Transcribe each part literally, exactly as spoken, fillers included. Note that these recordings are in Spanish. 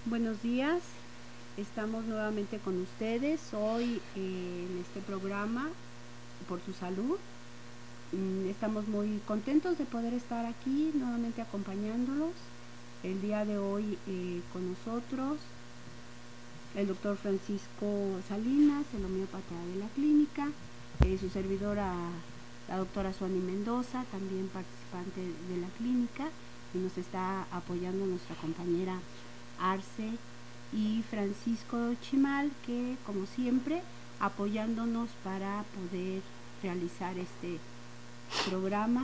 Buenos días, estamos nuevamente con ustedes hoy eh, en este programa Por tu Salud. Mm, estamos muy contentos de poder estar aquí nuevamente acompañándolos. El día de hoy eh, con nosotros el doctor Francisco Salinas, el homeópata de la clínica, eh, su servidora, la doctora Suani Mendoza, también participante de la clínica, y nos está apoyando nuestra compañera Arce y Francisco Chimal, que como siempre apoyándonos para poder realizar este programa.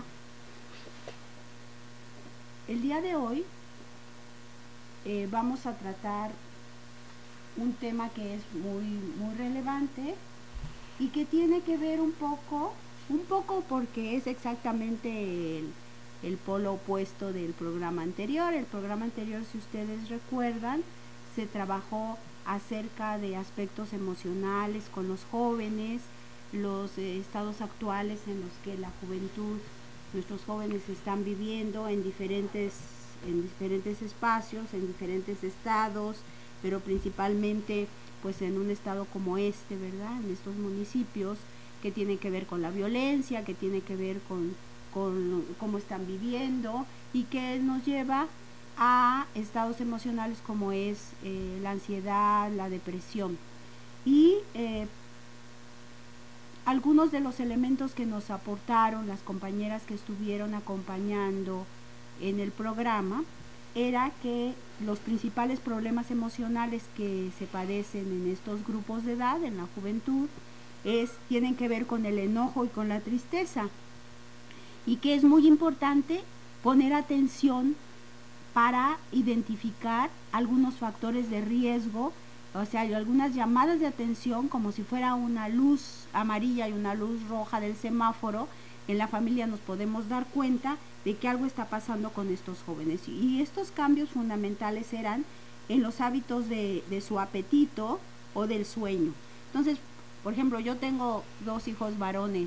El día de hoy eh, vamos a tratar un tema que es muy, muy relevante y que tiene que ver un poco, un poco porque es exactamente el, el polo opuesto del programa anterior. El programa anterior, si ustedes recuerdan, se trabajó acerca de aspectos emocionales con los jóvenes, los eh, estados actuales en los que la juventud, nuestros jóvenes están viviendo en diferentes, en diferentes espacios, en diferentes estados, pero principalmente pues en un estado como este, ¿verdad? En estos municipios que tienen que ver con la violencia, que tiene que ver con, con cómo están viviendo y que nos lleva a estados emocionales como es eh, la ansiedad, la depresión. Y eh, algunos de los elementos que nos aportaron las compañeras que estuvieron acompañando en el programa era que los principales problemas emocionales que se padecen en estos grupos de edad, en la juventud, es, tienen que ver con el enojo y con la tristeza, y que es muy importante poner atención para identificar algunos factores de riesgo, o sea, hay algunas llamadas de atención como si fuera una luz amarilla y una luz roja del semáforo. En la familia nos podemos dar cuenta de que algo está pasando con estos jóvenes, y estos cambios fundamentales eran en los hábitos de, de su apetito o del sueño. Entonces, por ejemplo, yo tengo dos hijos varones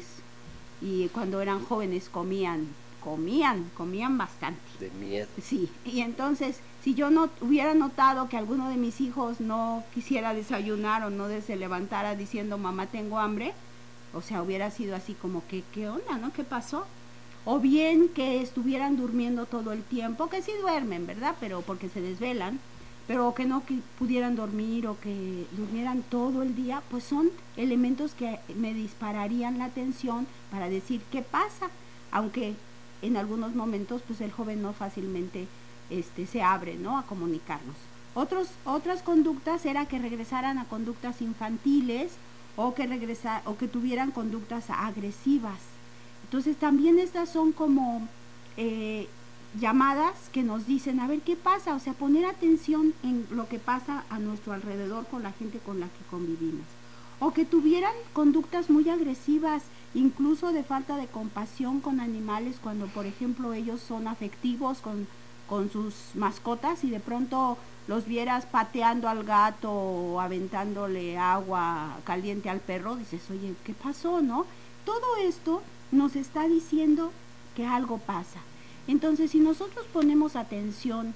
y cuando eran jóvenes comían comían, comían bastante. De miedo. Sí, y entonces, si yo no hubiera notado que alguno de mis hijos no quisiera desayunar o no se levantara diciendo, mamá, tengo hambre, o sea, hubiera sido así como que, ¿qué onda, no? ¿Qué pasó? O bien que estuvieran durmiendo todo el tiempo, que sí duermen, ¿verdad? Pero porque se desvelan, pero que no que pudieran dormir o que durmieran todo el día, pues son elementos que me dispararían la atención para decir, ¿qué pasa? Aunque en algunos momentos pues el joven no fácilmente este, se abre, ¿no?, a comunicarnos. Otros, otras conductas era que regresaran a conductas infantiles o que, regresa, o que tuvieran conductas agresivas. Entonces también estas son como eh, llamadas que nos dicen, a ver qué pasa, o sea, poner atención en lo que pasa a nuestro alrededor con la gente con la que convivimos. O que tuvieran conductas muy agresivas, incluso de falta de compasión con animales, cuando por ejemplo ellos son afectivos con, con sus mascotas y de pronto los vieras pateando al gato o aventándole agua caliente al perro, dices, oye, ¿qué pasó, no? Todo esto nos está diciendo que algo pasa. Entonces, si nosotros ponemos atención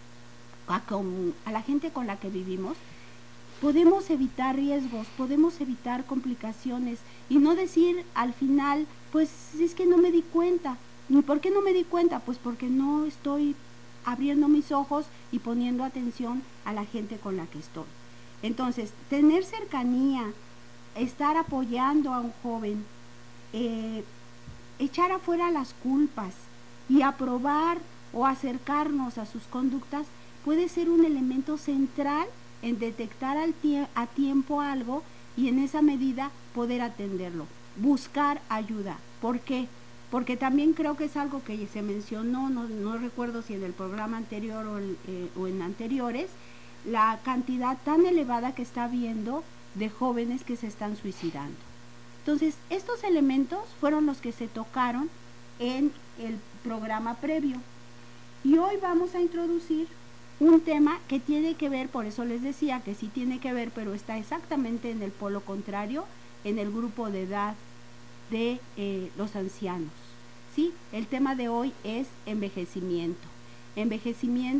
a, con, a la gente con la que vivimos, podemos evitar riesgos, podemos evitar complicaciones y no decir al final, pues es que no me di cuenta. ¿Y por qué no me di cuenta? Pues porque no estoy abriendo mis ojos y poniendo atención a la gente con la que estoy. Entonces, tener cercanía, estar apoyando a un joven, eh, echar afuera las culpas y aprobar o acercarnos a sus conductas puede ser un elemento central en detectar al tie- a tiempo algo y en esa medida poder atenderlo, buscar ayuda. ¿Por qué? Porque también creo que es algo que se mencionó, no, no recuerdo si en el programa anterior o, el, eh, o en anteriores, la cantidad tan elevada que está habiendo de jóvenes que se están suicidando. Entonces, estos elementos fueron los que se tocaron en el programa previo. Y hoy vamos a introducir un tema que tiene que ver, por eso les decía que sí tiene que ver, pero está exactamente en el polo contrario, en el grupo de edad de eh, los ancianos. ¿Sí? El tema de hoy es envejecimiento. Envejecimiento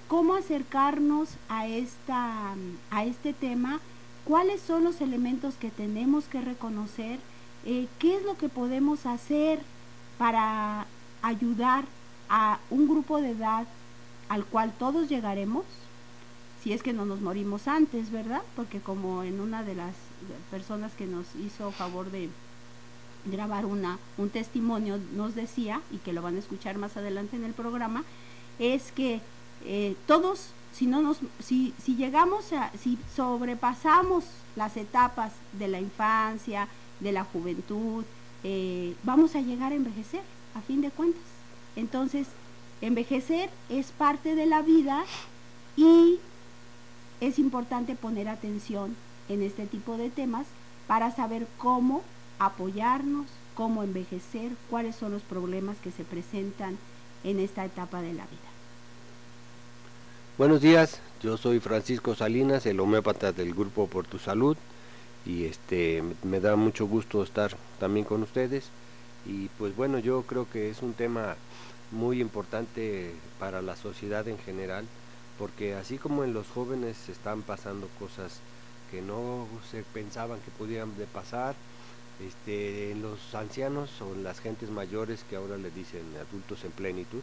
cómo acercarnos a, esta, a este tema, cuáles son los elementos que tenemos que reconocer, eh, qué es lo que podemos hacer para ayudar a un grupo de edad al cual todos llegaremos, si es que no nos morimos antes, ¿verdad? Porque como en una de las personas que nos hizo favor de grabar una, un testimonio nos decía, y que lo van a escuchar más adelante en el programa, es que eh, todos, si no nos, si, si llegamos a, si sobrepasamos las etapas de la infancia, de la juventud, eh, vamos a llegar a envejecer, a fin de cuentas. Entonces, envejecer es parte de la vida y es importante poner atención en este tipo de temas para saber cómo apoyarnos, cómo envejecer, cuáles son los problemas que se presentan en esta etapa de la vida. Buenos días, yo soy Francisco Salinas, el homeópata del grupo Por Tu Salud, y este me da mucho gusto estar también con ustedes. Y pues bueno, yo creo que es un tema muy importante para la sociedad en general, porque así como en los jóvenes se están pasando cosas que no se pensaban que podían de pasar, este, en los ancianos o en las gentes mayores, que ahora le dicen adultos en plenitud,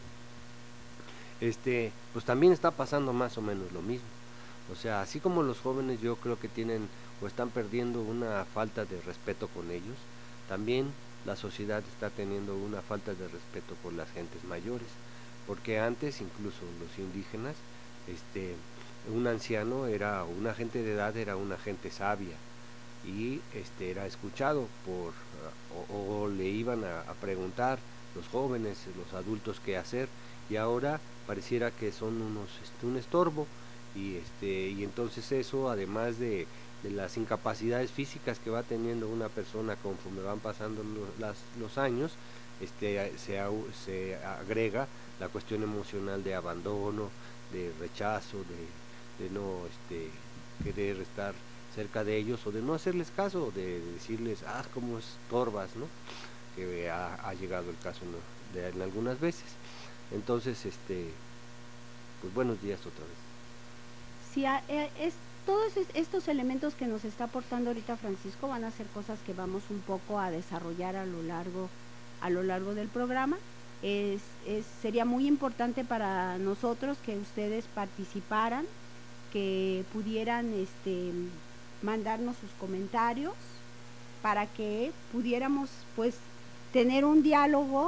este, pues también está pasando más o menos lo mismo. O sea, así como los jóvenes yo creo que tienen o están perdiendo una falta de respeto con ellos, también la sociedad está teniendo una falta de respeto por las gentes mayores, porque antes incluso los indígenas, este, un anciano era, una gente de edad era una gente sabia, y este era escuchado por o, o le iban a, a preguntar los jóvenes, los adultos qué hacer, y ahora pareciera que son unos este, un estorbo, y este y entonces eso, además de, de las incapacidades físicas que va teniendo una persona conforme van pasando los, las, los años, este se, se agrega la cuestión emocional de abandono, de rechazo, de, de no este querer estar cerca de ellos, o de no hacerles caso, de decirles, ah, como estorbas, ¿no? Que ha, ha llegado el caso, ¿no? de en algunas veces. Entonces, este, pues buenos días otra vez. Sí, es, todos estos elementos que nos está aportando ahorita Francisco van a ser cosas que vamos un poco a desarrollar a lo largo, a lo largo del programa. Es, es, sería muy importante para nosotros que ustedes participaran, que pudieran este, mandarnos sus comentarios para que pudiéramos pues tener un diálogo,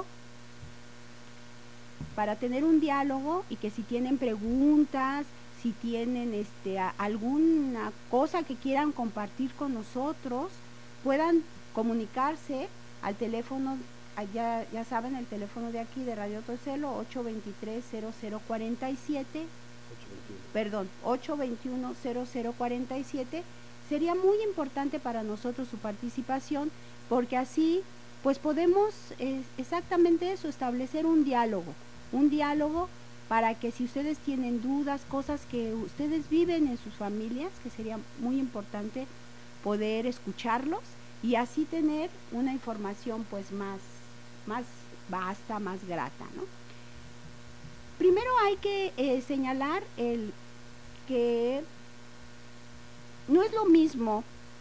para tener un diálogo y que si tienen preguntas, si tienen este, a, alguna cosa que quieran compartir con nosotros, puedan comunicarse al teléfono, ya, ya saben, el teléfono de aquí de Radio Torcelo, ocho dos tres, cero cero cuatro siete, perdón, ocho dos uno, cero cero cuatro siete. Sería muy importante para nosotros su participación, porque así pues podemos eh, exactamente eso, establecer un diálogo, un diálogo para que si ustedes tienen dudas, cosas que ustedes viven en sus familias, que sería muy importante poder escucharlos y así tener una información pues más, más vasta, más grata, ¿no? Primero hay que eh, señalar el que no es lo mismo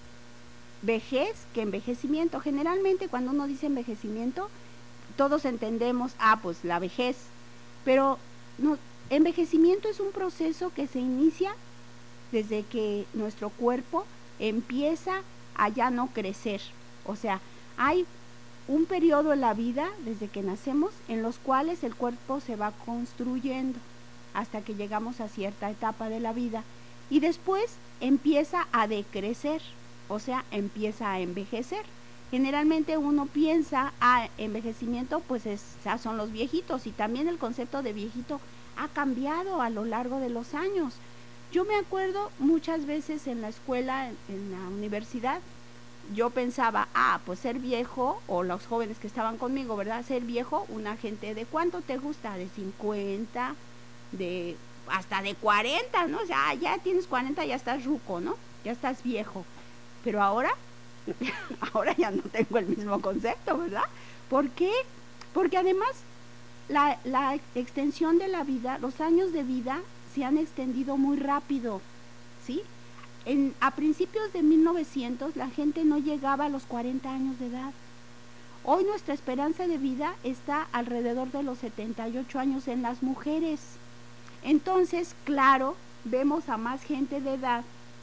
vejez que envejecimiento. Generalmente cuando uno dice envejecimiento, todos entendemos, ah, pues la vejez, pero no, envejecimiento es un proceso que se inicia desde que nuestro cuerpo empieza a ya no crecer. O sea, hay un periodo en la vida desde que nacemos en los cuales el cuerpo se va construyendo hasta que llegamos a cierta etapa de la vida y después empieza a decrecer, o sea, empieza a envejecer. Generalmente uno piensa, ah, envejecimiento, pues es, o sea, son los viejitos, y también el concepto de viejito ha cambiado a lo largo de los años. Yo me acuerdo muchas veces en la escuela, en, en la universidad, yo pensaba, ah, pues ser viejo, o los jóvenes que estaban conmigo, ¿verdad? Ser viejo, una gente de ¿cuánto te gusta? De cincuenta, de hasta de cuarenta, ¿no? O sea, ya tienes cuarenta, ya estás ruco, ¿no? Ya estás viejo. Pero ahora, ahora ya no tengo el mismo concepto, ¿verdad? ¿Por qué? Porque además la, la extensión de la vida, los años de vida se han extendido muy rápido, ¿sí? En, a principios de mil novecientos la gente no llegaba a los cuarenta años de edad. Hoy nuestra esperanza de vida está alrededor de los setenta y ocho años en las mujeres. Entonces, claro, vemos a más gente de edad.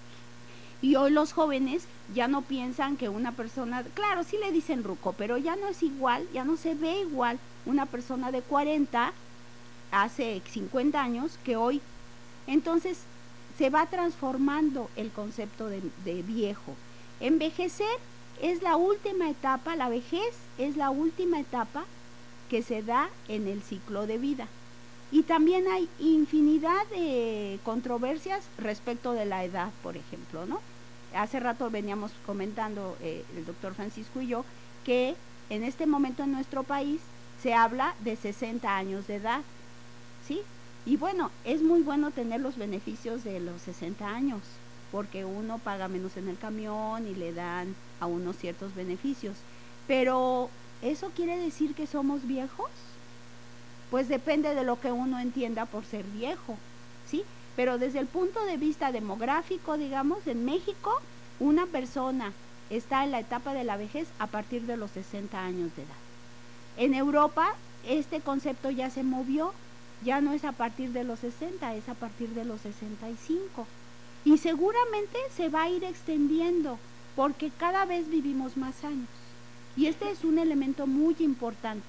Y hoy los jóvenes ya no piensan que una persona, claro, sí le dicen ruco, pero ya no es igual, ya no se ve igual una persona de cuarenta hace cincuenta años que hoy. Entonces se va transformando el concepto de, de viejo. Envejecer es la última etapa, la vejez es la última etapa que se da en el ciclo de vida. Y también hay infinidad de controversias respecto de la edad, por ejemplo, ¿no? Hace rato veníamos comentando eh, el doctor Francisco y yo que en este momento en nuestro país se habla de sesenta años de edad, ¿sí? Y bueno, es muy bueno tener los beneficios de los sesenta años, porque uno paga menos en el camión y le dan a uno ciertos beneficios. Pero, ¿eso quiere decir que somos viejos? Pues depende de lo que uno entienda por ser viejo, ¿sí? Pero desde el punto de vista demográfico, digamos, en México, una persona está en la etapa de la vejez a partir de los sesenta años de edad. En Europa, este concepto ya se movió, ya no es a partir de los sesenta, es a partir de los sesenta y cinco. Y seguramente se va a ir extendiendo, porque cada vez vivimos más años. Y este es un elemento muy importante.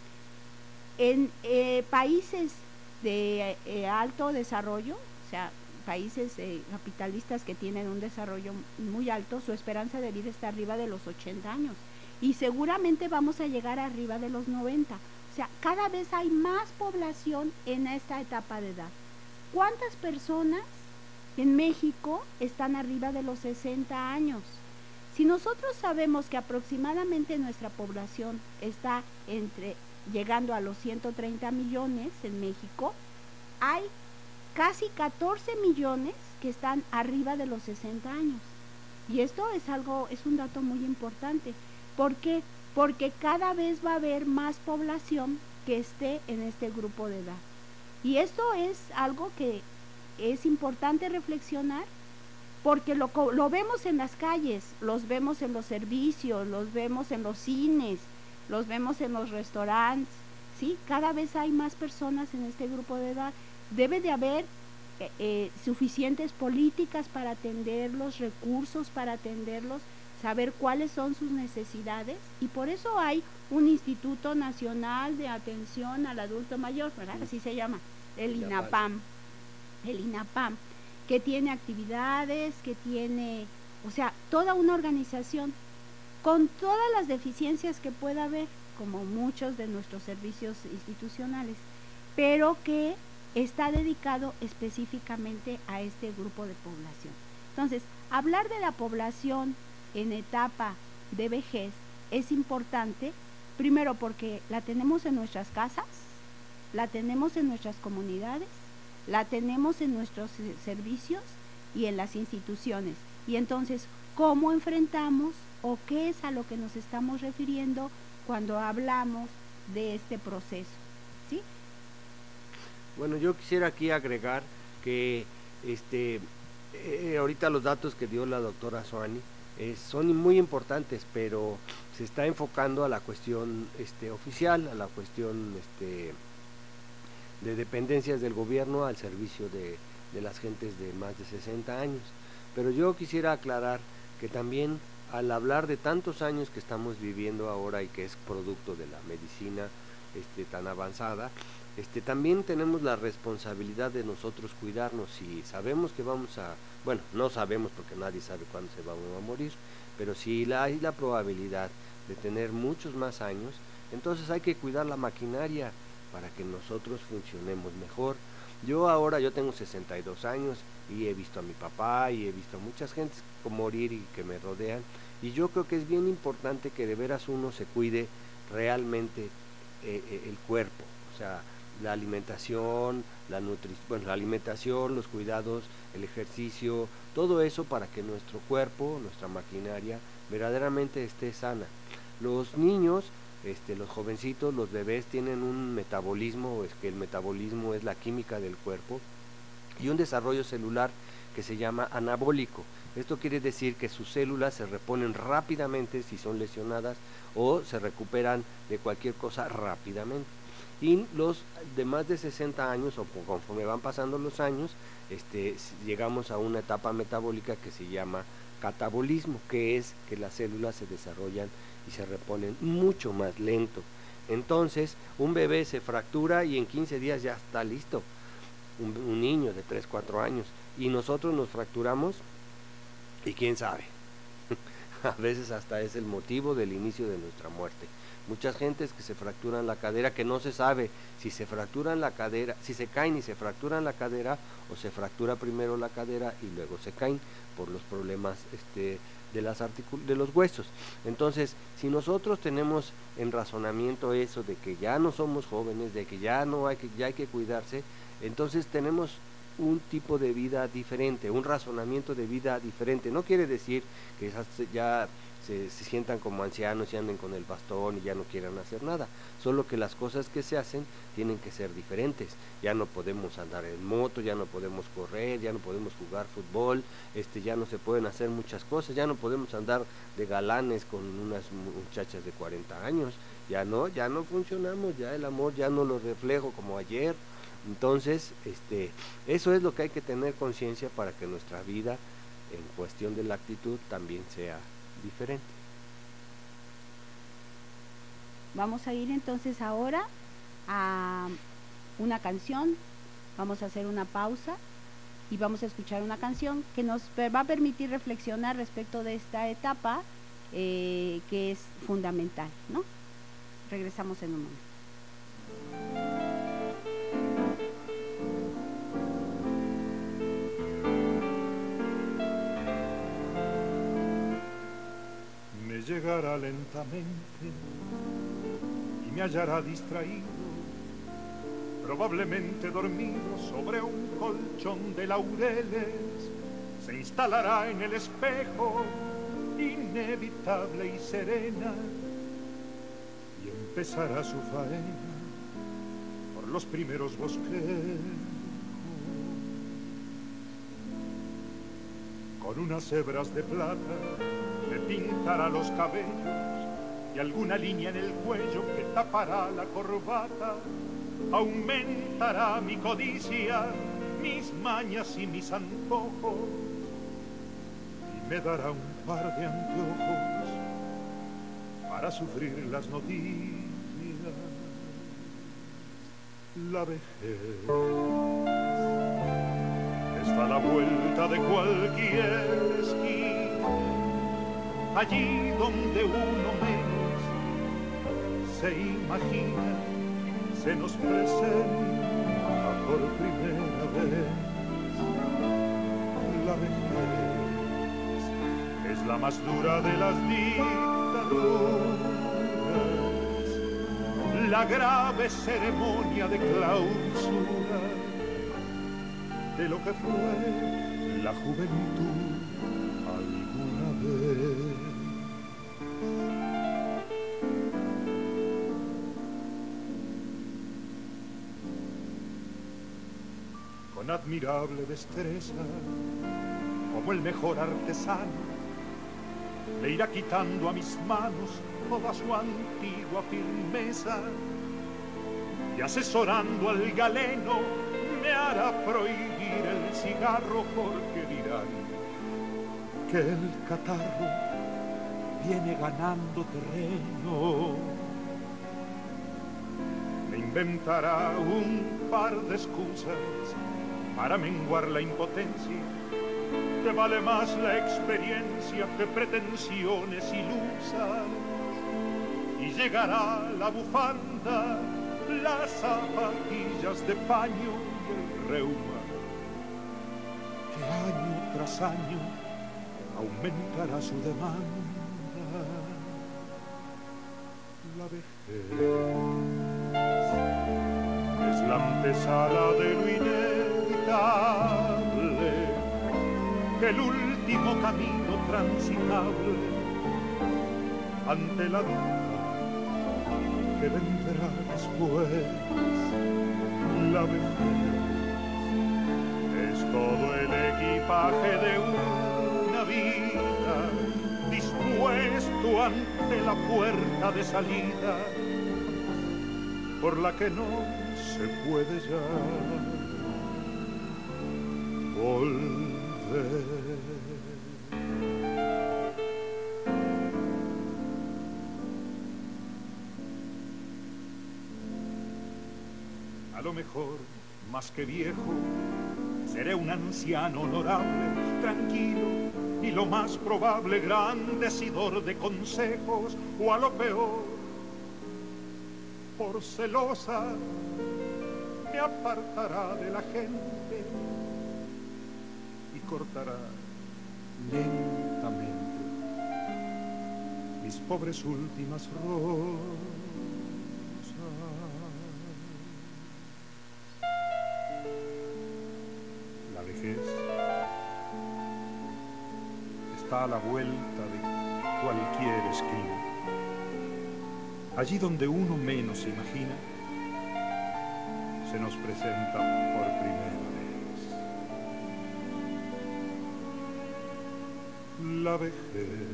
En eh, países de eh, alto desarrollo, o sea, países eh, capitalistas que tienen un desarrollo muy alto, su esperanza de vida está arriba de los ochenta años. Y seguramente vamos a llegar arriba de los noventa. O sea, cada vez hay más población en esta etapa de edad. ¿Cuántas personas en México están arriba de los sesenta años? Si nosotros sabemos que aproximadamente nuestra población está entre llegando a los ciento treinta millones en México, hay casi catorce millones que están arriba de los sesenta años. Y esto es algo, es un dato muy importante. ¿Por qué? Porque cada vez va a haber más población que esté en este grupo de edad. Y esto es algo que es importante reflexionar, porque lo, lo vemos en las calles, los vemos en los servicios, los vemos en los cines, los vemos en los restaurantes, ¿sí? Cada vez hay más personas en este grupo de edad. Debe de haber eh, eh, suficientes políticas para atenderlos, recursos para atenderlos, saber cuáles son sus necesidades, y por eso hay un Instituto Nacional de Atención al Adulto Mayor, ¿verdad? Así se llama, el INAPAM, el INAPAM, que tiene actividades, que tiene, o sea, toda una organización con todas las deficiencias que pueda haber, como muchos de nuestros servicios institucionales, pero que está dedicado específicamente a este grupo de población. Entonces, hablar de la población en etapa de vejez es importante, primero porque la tenemos en nuestras casas, la tenemos en nuestras comunidades, la tenemos en nuestros servicios y en las instituciones. Y entonces, ¿cómo enfrentamos o qué es a lo que nos estamos refiriendo cuando hablamos de este proceso? ¿Sí? Bueno, yo quisiera aquí agregar que este eh, ahorita los datos que dio la doctora Soani eh, son muy importantes, pero se está enfocando a la cuestión este, oficial, a la cuestión este, de dependencias del gobierno al servicio de, de las gentes de más de sesenta años. Pero yo quisiera aclarar que también al hablar de tantos años que estamos viviendo ahora y que es producto de la medicina este, tan avanzada, este, también tenemos la responsabilidad de nosotros cuidarnos. Si sabemos que vamos a, bueno, no sabemos porque nadie sabe cuándo se va a morir, pero si la, hay la probabilidad de tener muchos más años, entonces hay que cuidar la maquinaria para que nosotros funcionemos mejor. Yo ahora, yo tengo sesenta y dos años y he visto a mi papá y he visto a muchas gentes morir y que me rodean, y yo creo que es bien importante que de veras uno se cuide realmente eh, eh, el cuerpo, o sea, la alimentación, la nutrición, bueno, la alimentación, los cuidados, el ejercicio, todo eso para que nuestro cuerpo, nuestra maquinaria, verdaderamente esté sana. Los niños, este, los jovencitos, los bebés tienen un metabolismo, es que el metabolismo es la química del cuerpo, y un desarrollo celular que se llama anabólico. Esto quiere decir que sus células se reponen rápidamente si son lesionadas o se recuperan de cualquier cosa rápidamente. Y los de más de sesenta años, o conforme van pasando los años, este, llegamos a una etapa metabólica que se llama catabolismo, que es que las células se desarrollan y se reponen mucho más lento. Entonces, un bebé se fractura y en quince días ya está listo, un, un niño de tres, cuatro años, y nosotros nos fracturamos y quién sabe, a veces hasta es el motivo del inicio de nuestra muerte. Muchas gentes que se fracturan la cadera, que no se sabe si se fracturan la cadera, si se caen y se fracturan la cadera, o se fractura primero la cadera y luego se caen por los problemas este, de, las articul- de los huesos. Entonces, si nosotros tenemos en razonamiento eso de que ya no somos jóvenes, de que ya no hay que, ya hay que cuidarse, entonces tenemos un tipo de vida diferente, un razonamiento de vida diferente. No quiere decir que ya se, se sientan como ancianos y anden con el bastón y ya no quieran hacer nada, solo que las cosas que se hacen tienen que ser diferentes. Ya no podemos andar en moto, ya no podemos correr, ya no podemos jugar fútbol, este, ya no se pueden hacer muchas cosas, ya no podemos andar de galanes con unas muchachas de cuarenta años, ya no, ya no funcionamos, ya el amor ya no lo reflejo como ayer. Entonces, este, eso es lo que hay que tener conciencia para que nuestra vida, en cuestión de la actitud, también sea diferente. Vamos a ir entonces ahora a una canción, vamos a hacer una pausa y vamos a escuchar una canción que nos va a permitir reflexionar respecto de esta etapa eh, que es fundamental, ¿no? Regresamos en un momento. Llegará lentamente y me hallará distraído, probablemente dormido sobre un colchón de laureles. Se instalará en el espejo, inevitable y serena, y empezará su faena por los primeros bosquejos. Con unas hebras de plata le pintará los cabellos y alguna línea en el cuello que tapará la corbata. Aumentará mi codicia, mis mañas y mis antojos, y me dará un par de anteojos para sufrir las noticias. La vejez está a la vuelta de cualquier esquina, allí donde uno menos se imagina, se nos presenta por primera vez. La vejez es la más dura de las dictaduras, la grave ceremonia de clausura de lo que fue la juventud alguna vez. Con admirable destreza, como el mejor artesano, le irá quitando a mis manos toda su antigua firmeza, y asesorando al galeno me hará prohibir el cigarro, porque dirán que el catarro viene ganando terreno. Me inventará un par de excusas para menguar la impotencia, que vale más la experiencia que pretensiones ilusas, y llegará la bufanda, las zapatillas de paño y el reuma, que año tras año aumentará su demanda. La vejez es la antesala de lo inevitable, el último camino transitable ante la duda que vendrá después. La vejez es todo el equipaje de una vida dispuesto ante la puerta de salida por la que no se puede ya volver. A lo mejor, más que viejo, seré un anciano honorable, tranquilo, y lo más probable, gran decidor de consejos, o a lo peor, por celosa, me apartará de la gente y cortará lentamente mis pobres últimas rosas. La vejez está a la vuelta de cualquier esquina. Allí donde uno menos se imagina, se nos presenta por primera vez. La vejez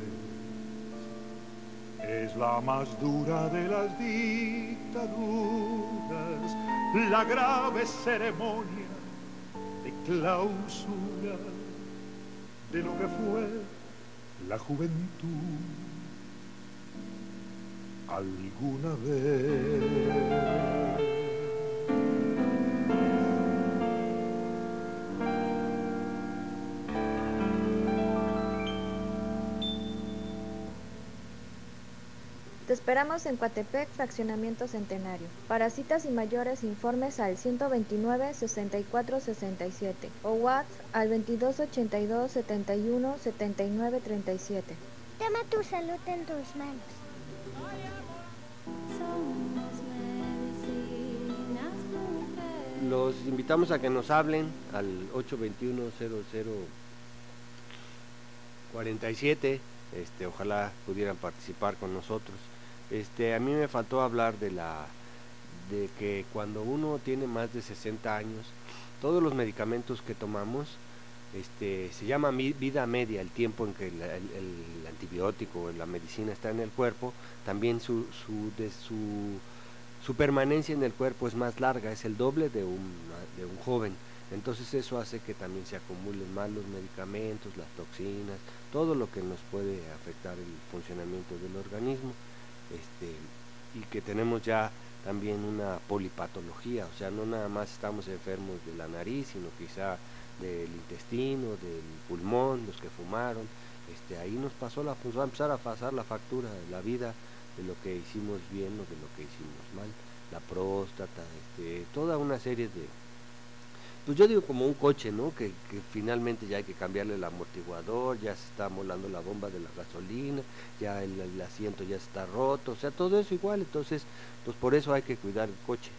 es la más dura de las dictaduras, la grave ceremonia de clausura de lo que fue la juventud alguna vez. Te esperamos en Coatepec, Fraccionamiento Centenario. Para citas y mayores informes al ciento veintinueve, sesenta y cuatro, sesenta y siete o WhatsApp al veintidós ochenta y dos, setenta y uno, setenta y nueve, treinta y siete. Toma tu salud en tus manos. Los invitamos a que nos hablen al ocho veintiuno, cero cero cuarenta y siete. Este, ojalá pudieran participar con nosotros. Este, a mí me faltó hablar de la de que cuando uno tiene más de sesenta años, todos los medicamentos que tomamos, este, se llama vida media, el tiempo en que el, el, el antibiótico o la medicina está en el cuerpo, también su, su, de su, su permanencia en el cuerpo es más larga, es el doble de un, de un joven. Entonces eso hace que también se acumulen más los medicamentos, las toxinas, todo lo que nos puede afectar el funcionamiento del organismo, este, y que tenemos ya también una polipatología, o sea, no nada más estamos enfermos de la nariz, sino quizá del intestino, del pulmón, los que fumaron, este, ahí nos pasó la, pues va a empezar a pasar la factura de la vida, de lo que hicimos bien o de lo que hicimos mal, la próstata, este, toda una serie de, pues yo digo como un coche, ¿no? Que, que finalmente ya hay que cambiarle el amortiguador, ya se está amolando la bomba de la gasolina, ya el, el asiento ya está roto, o sea, todo eso igual, entonces, pues por eso hay que cuidar el coche,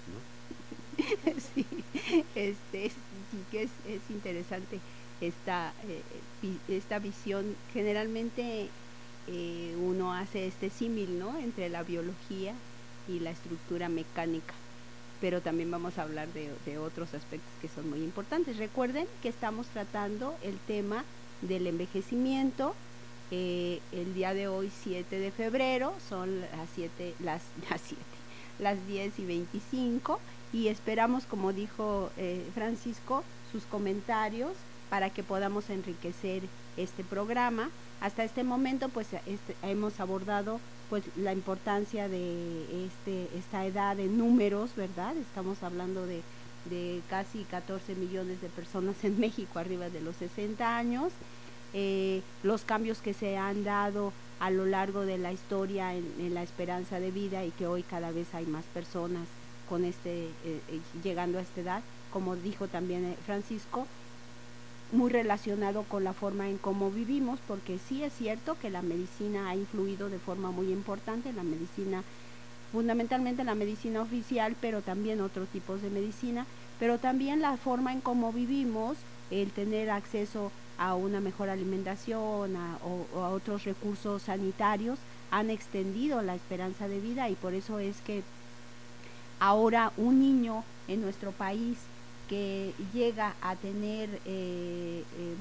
¿no? Sí, este, sí que es, es interesante esta, eh, esta visión. Generalmente eh, uno hace este símil, ¿no? Entre la biología y la estructura mecánica, pero también vamos a hablar de, de otros aspectos que son muy importantes. Recuerden que estamos tratando el tema del envejecimiento. Eh, el día de hoy, siete de febrero, son las siete, las, las siete, las diez y veinticinco, y esperamos, como dijo eh, Francisco, sus comentarios para que podamos enriquecer este programa. Hasta este momento, pues este, hemos abordado pues la importancia de este esta edad en números, ¿verdad? Estamos hablando de, de casi catorce millones de personas en México arriba de los sesenta años, eh, los cambios que se han dado a lo largo de la historia en, en la esperanza de vida, y que hoy cada vez hay más personas con este eh, eh, llegando a esta edad, como dijo también eh, Francisco, muy relacionado con la forma en cómo vivimos, porque sí es cierto que la medicina ha influido de forma muy importante, la medicina, fundamentalmente la medicina oficial, pero también otros tipos de medicina, pero también la forma en cómo vivimos, el tener acceso a una mejor alimentación a, o, o a otros recursos sanitarios, han extendido la esperanza de vida, y por eso es que ahora un niño en nuestro país que llega a tener, eh, eh,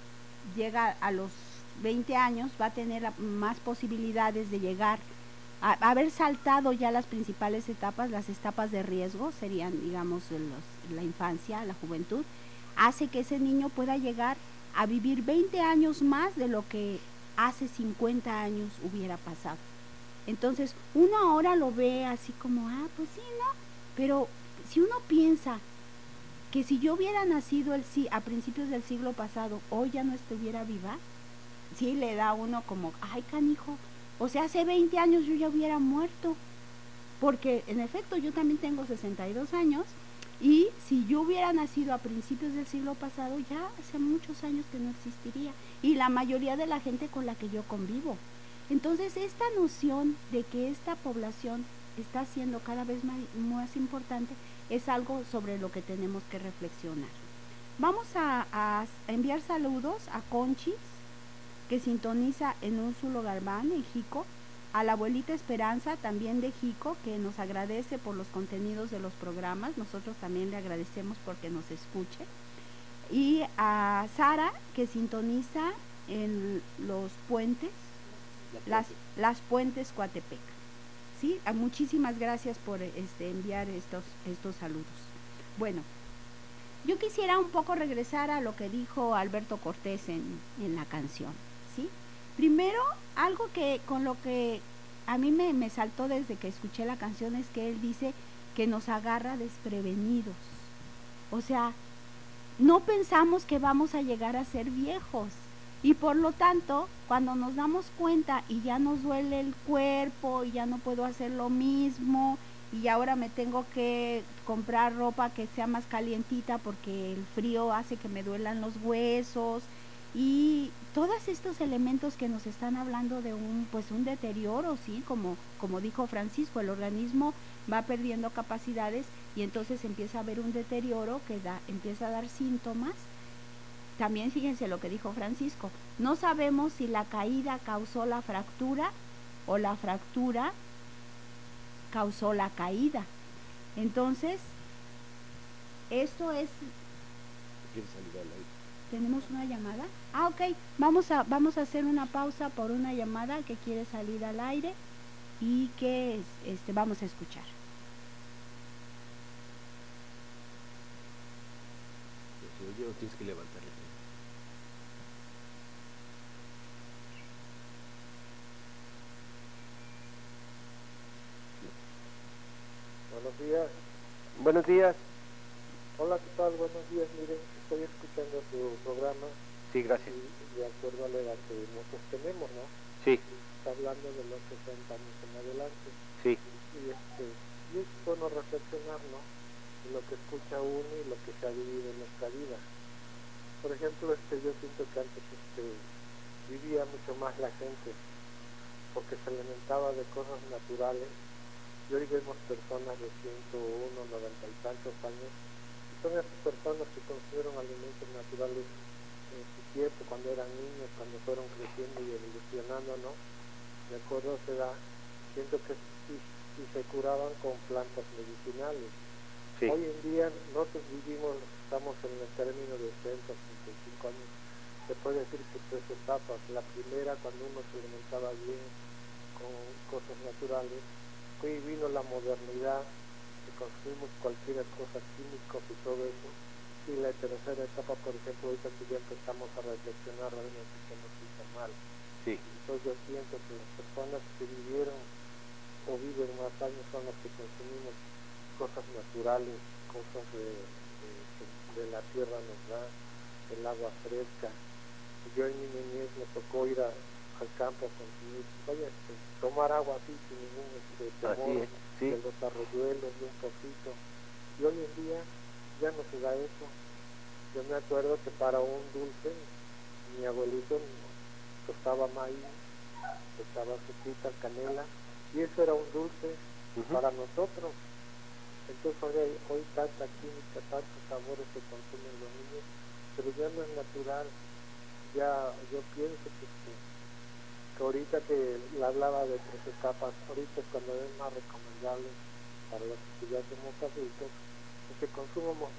llega a los veinte años, va a tener más posibilidades de llegar a, a haber saltado ya las principales etapas, las etapas de riesgo, serían, digamos, los, la infancia, la juventud, hace que ese niño pueda llegar a vivir veinte años más de lo que hace cincuenta años hubiera pasado. Entonces, uno ahora lo ve así como, ah, pues sí, ¿no? Pero si uno piensa que si yo hubiera nacido el, a principios del siglo pasado, hoy ya no estuviera viva, sí le da a uno como, ay, canijo, o sea, hace veinte años yo ya hubiera muerto, porque en efecto yo también tengo sesenta y dos años, y si yo hubiera nacido a principios del siglo pasado, ya hace muchos años que no existiría, y la mayoría de la gente con la que yo convivo. Entonces, esta noción de que esta población está siendo cada vez más, más importante es algo sobre lo que tenemos que reflexionar. Vamos a, a enviar saludos a Conchis, que sintoniza en Úrsulo Galván, en Jico, a la abuelita Esperanza, también de Jico, que nos agradece por los contenidos de los programas, nosotros también le agradecemos porque nos escuche, y a Sara, que sintoniza en Los Puentes, las, las Puentes Coatepec. ¿Sí? Muchísimas gracias por este, enviar estos, estos saludos. Bueno, yo quisiera un poco regresar a lo que dijo Alberto Cortés en, en la canción, ¿sí? Primero, algo que con lo que a mí me, me saltó desde que escuché la canción es que él dice que nos agarra desprevenidos. O sea, no pensamos que vamos a llegar a ser viejos. Y por lo tanto, cuando nos damos cuenta y ya nos duele el cuerpo y ya no puedo hacer lo mismo y ahora me tengo que comprar ropa que sea más calientita porque el frío hace que me duelan los huesos y todos estos elementos que nos están hablando de un pues un deterioro, sí, como como dijo Francisco, el organismo va perdiendo capacidades y entonces empieza a haber un deterioro que da empieza a dar síntomas. También fíjense lo que dijo Francisco, no sabemos si la caída causó la fractura o la fractura causó la caída. Entonces, esto es... ¿Quieres salir al aire? ¿Tenemos una llamada? Ah, ok, vamos a, vamos a hacer una pausa por una llamada que quiere salir al aire y que este, vamos a escuchar. Yo tienes que levantarle. Buenos días. Buenos días. Hola, ¿qué tal? Buenos días. Miren, estoy escuchando tu programa. Sí, gracias. Y de acuerdo a la edad que nosotros tenemos, ¿no? Sí. Está hablando de los sesenta años en adelante. Sí. Y, este, y es bueno reflexionar, ¿no? De lo que escucha uno y lo que se ha vivido en nuestra vida. Por ejemplo, este, yo siento que antes este, vivía mucho más la gente porque se alimentaba de cosas naturales. Y hoy vemos personas de ciento uno, noventa y tantos años, y son esas personas que consumieron alimentos naturales en su tiempo, cuando eran niños, cuando fueron creciendo y evolucionando, ¿no? De acuerdo a esa edad, siento que sí, sí se curaban con plantas medicinales. Sí. Hoy en día nosotros vivimos, estamos en el término de sesenta, sesenta y cinco años, se puede decir que tres etapas. La primera, cuando uno se alimentaba bien con cosas naturales, hoy vino la modernidad, que consumimos cualquier cosa, químicos y todo eso, y la tercera etapa, por ejemplo, ahorita que ya empezamos a reflexionar realmente que nos hizo mal. Sí. Entonces yo siento que las personas que vivieron o viven más años son las que consumimos cosas naturales, cosas de, de, de la tierra nos da, el agua fresca. Yo en mi niñez me tocó ir a al campo a consumir, oye, este, tomar agua así sin ningún este, temor, es, sí. De los arroyuelos, de un poquito. Y hoy en día ya no se da eso. Yo me acuerdo que para un dulce, mi abuelito tostaba maíz, tostaba azuquita, canela, y eso era un dulce uh-huh. para nosotros. Entonces hoy hay hoy tanta química, tantos sabores que consumen los niños, pero ya no es natural. Ya yo pienso que, que ahorita que le hablaba de tres etapas, ahorita es cuando es más recomendable para los que ya somos adultos, que consumamos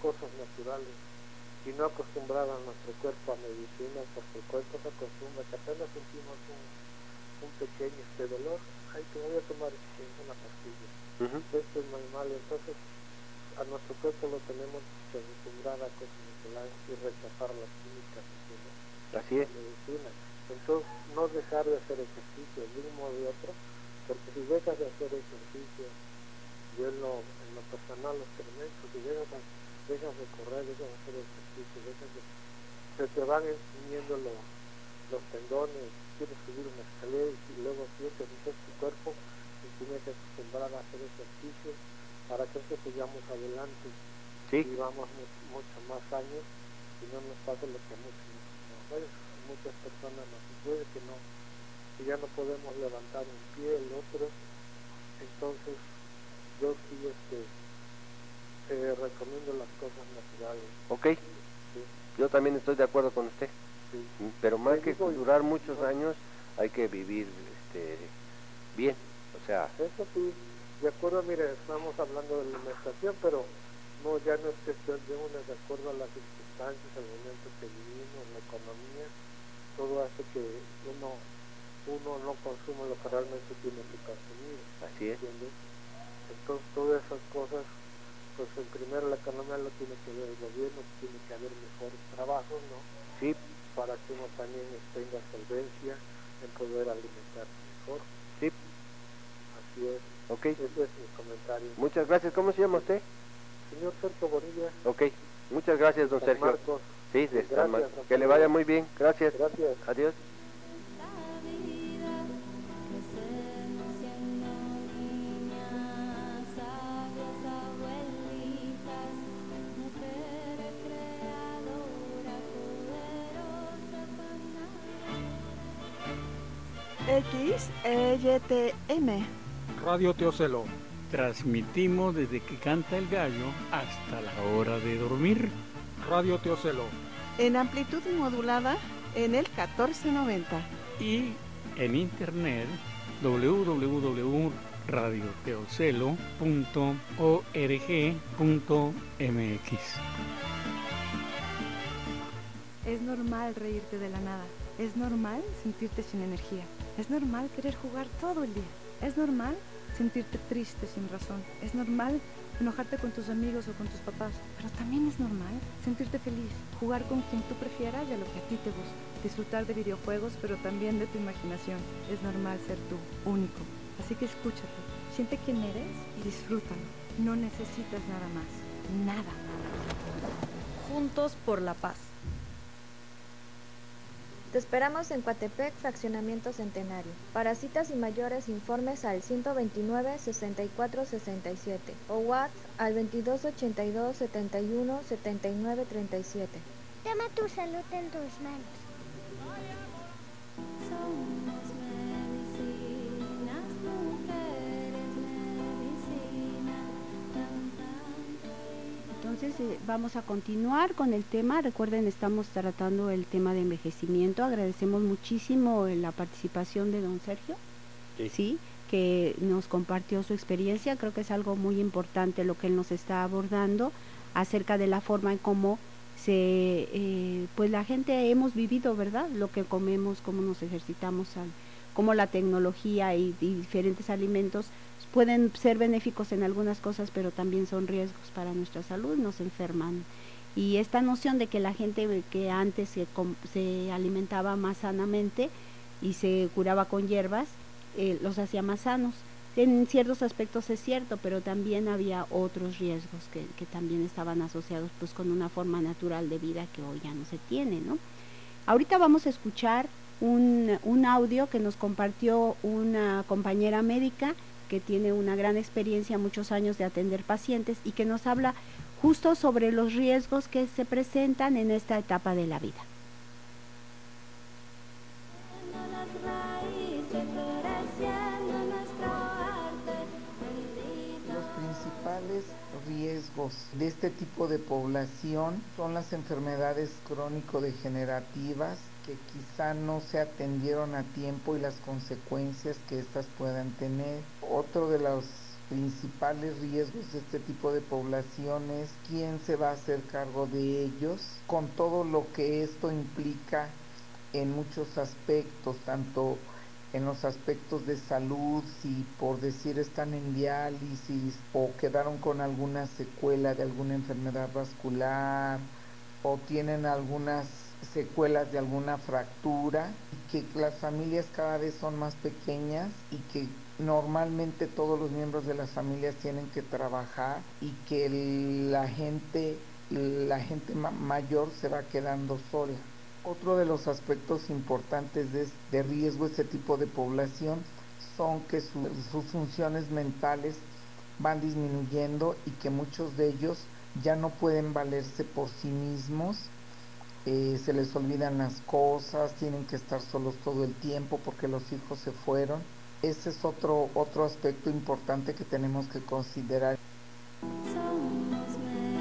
cosas naturales y no acostumbrar a nuestro cuerpo a medicina, porque el cuerpo se acostumbra, que apenas sentimos un, un pequeño este dolor, ay, que voy a tomar una pastilla. Uh-huh. Esto es muy malo, entonces a nuestro cuerpo lo tenemos que acostumbrar a cosas naturales y rechazar las químicas, ¿no? Así es. La medicina. Entonces, no dejar de hacer ejercicio de un modo u otro, porque si dejas de hacer ejercicio, yo en lo, en lo personal lo experimento, si dejas de, dejas de correr, dejas de hacer ejercicio, dejas de, se te van encendiendo los, los tendones, quieres subir una escalera y luego sientes entonces tu cuerpo y tienes que acostumbrar a hacer ejercicio para que esto sigamos adelante, sí, y vamos muchos más años y no nos pase lo que a muchos nos, muchas personas nos sucede, que no, que ya no podemos levantar un pie, el otro. Entonces yo sí este eh, recomiendo las cosas naturales. Ok, sí. Yo también estoy de acuerdo con usted, sí. Pero más que digo, durar muchos no, años hay que vivir este bien, o sea, eso sí. De acuerdo, mire, estamos hablando de la alimentación, pero no, ya no es cuestión de una, de acuerdo a las circunstancias, al momento que vivimos, la economía, todo hace que uno uno no consume lo que realmente tiene que consumir. Así es. ¿Entiendes? Entonces, todas esas cosas, pues en primero la economía lo tiene que ver el gobierno, tiene que haber mejores trabajos, ¿no? Sí. Para que uno también tenga solvencia en poder alimentarse mejor. Sí. Así es. Ok. Ese es mi comentario. Muchas gracias. ¿Cómo se llama usted? Señor Sergio Bonilla. Ok. Muchas gracias, don San Sergio. Marcos. Sí, de San Gracias, Marcos. Que le vaya muy bien. Gracias. Gracias. Adiós. X E Y T M. Radio Teocelo. Transmitimos desde que canta el gallo hasta la hora de dormir. Radio Teocelo. En amplitud modulada en el catorce noventa. Y en internet doble u doble u doble u punto radio teocelo punto org punto m x. Es normal reírte de la nada. Es normal sentirte sin energía. Es normal querer jugar todo el día. Es normal sentirte triste sin razón. Es normal enojarte con tus amigos o con tus papás. Pero también es normal sentirte feliz, jugar con quien tú prefieras y a lo que a ti te gusta. Disfrutar de videojuegos, pero también de tu imaginación. Es normal ser tú, único. Así que escúchate, siente quién eres y disfrútalo. No necesitas nada más. Nada. Juntos por la paz. Te esperamos en Coatepec, Fraccionamiento Centenario. Para citas y mayores informes al ciento veintinueve, sesenta y cuatro, sesenta y siete o WhatsApp al veintidós ochenta y dos, setenta y uno, setenta y nueve, treinta y siete. Toma tu salud en tus manos. Somos medicinas, mujeres, medicina, Entonces eh, vamos a continuar con el tema. Recuerden, estamos tratando el tema de envejecimiento. Agradecemos muchísimo la participación de don Sergio, sí. ¿sí? que nos compartió su experiencia. Creo que es algo muy importante lo que él nos está abordando acerca de la forma en cómo se, eh, pues la gente hemos vivido, ¿verdad? Lo que comemos, cómo nos ejercitamos, al, cómo la tecnología y, y diferentes alimentos pueden ser benéficos en algunas cosas, pero también son riesgos para nuestra salud, nos enferman. Y esta noción de que la gente que antes se, se alimentaba más sanamente y se curaba con hierbas, eh, los hacía más sanos. En ciertos aspectos es cierto, pero también había otros riesgos que, que también estaban asociados pues con una forma natural de vida que hoy ya no se tiene, ¿no? Ahorita vamos a escuchar un, un audio que nos compartió una compañera médica que tiene una gran experiencia, muchos años de atender pacientes y que nos habla justo sobre los riesgos que se presentan en esta etapa de la vida. Los principales riesgos de este tipo de población son las enfermedades crónico-degenerativas que quizá no se atendieron a tiempo y las consecuencias que éstas puedan tener. Otro de los principales riesgos de este tipo de poblaciones, quién se va a hacer cargo de ellos, con todo lo que esto implica en muchos aspectos, tanto en los aspectos de salud, si por decir están en diálisis o quedaron con alguna secuela de alguna enfermedad vascular o tienen algunas secuelas de alguna fractura, y que las familias cada vez son más pequeñas y que normalmente todos los miembros de las familias tienen que trabajar y que la gente, la gente ma- mayor se va quedando sola. Otro de los aspectos importantes de, de riesgo de este tipo de población son que su, sus funciones mentales van disminuyendo y que muchos de ellos ya no pueden valerse por sí mismos, eh, se les olvidan las cosas, tienen que estar solos todo el tiempo porque los hijos se fueron. Ese es otro, otro aspecto importante que tenemos que considerar. Somos